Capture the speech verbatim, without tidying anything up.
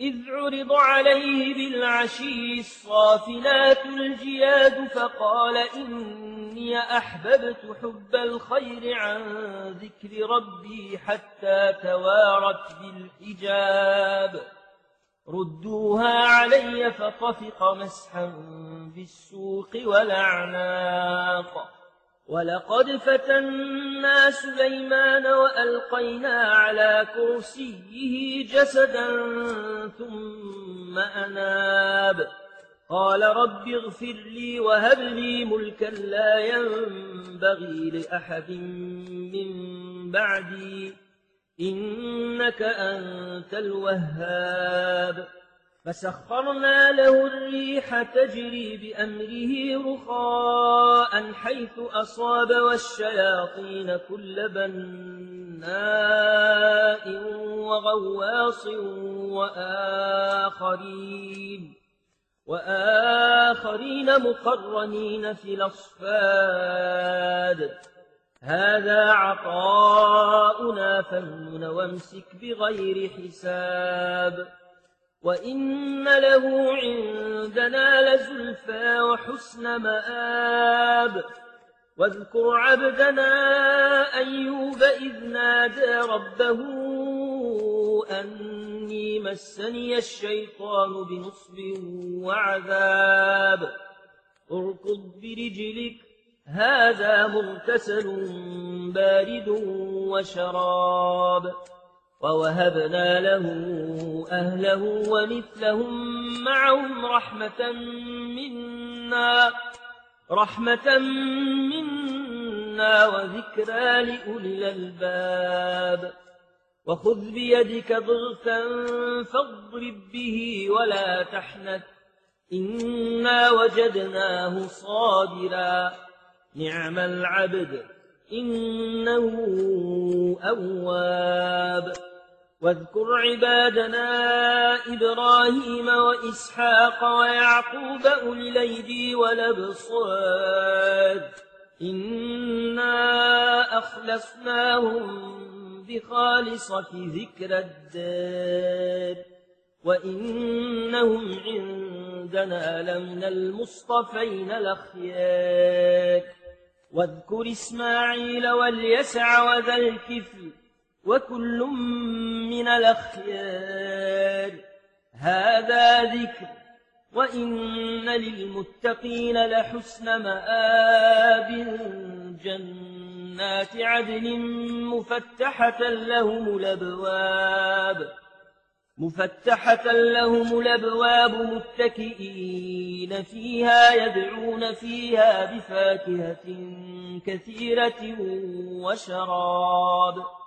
إذ عرض عليه بالعشي الصافنات الجياد فقال إني أحببت حب الخير عن ذكر ربي حتى توارت بالحجاب ردوها علي فطفق مسحا بالسوق والأعناق ولقد فتنا سليمان وألقينا على كرسيه جسدا ثم أناب قال رب اغفر لي وهب لي ملكا لا ينبغي لأحد من بعدي إنك أنت الوهاب فسخرنا له الريح تجري بأمره رخاء حيث أصاب والشياطين كل بناء وغواص وآخرين وآخرين مقرنين في الأصفاد هذا عطاؤنا فامنن وامسك بغير حساب وإن له عندنا لزلفى وحسن مآب واذكر عبدنا أيوب إذ نادى ربه أني مسني الشيطان بنصب وعذاب اركض برجلك هذا مغتسل بارد وشراب ووهبنا له أهله ومثلهم معهم رحمة منا رحمة منا وذكرى لأولي الألباب وخذ بيدك ضغثا فاضرب به ولا تحنث إنا وجدناه صابرا نعم العبد إنه أواب واذكر عبادنا إبراهيم وإسحاق ويعقوب أولي الأيدي والأبصار إنا أخلصناهم بخالصة ذكر الدار وإنهم عندنا لمن المصطفين الأخيار واذكر إسماعيل واليسع وذا الكفل وكل من الأخيار هذا ذكر وإن للمتقين لحسن مآب جنات عدن مفتحة لهم الأبواب مفتحة لهم الأبواب متكئين فيها يدعون فيها بفاكهة كثيرة وشراب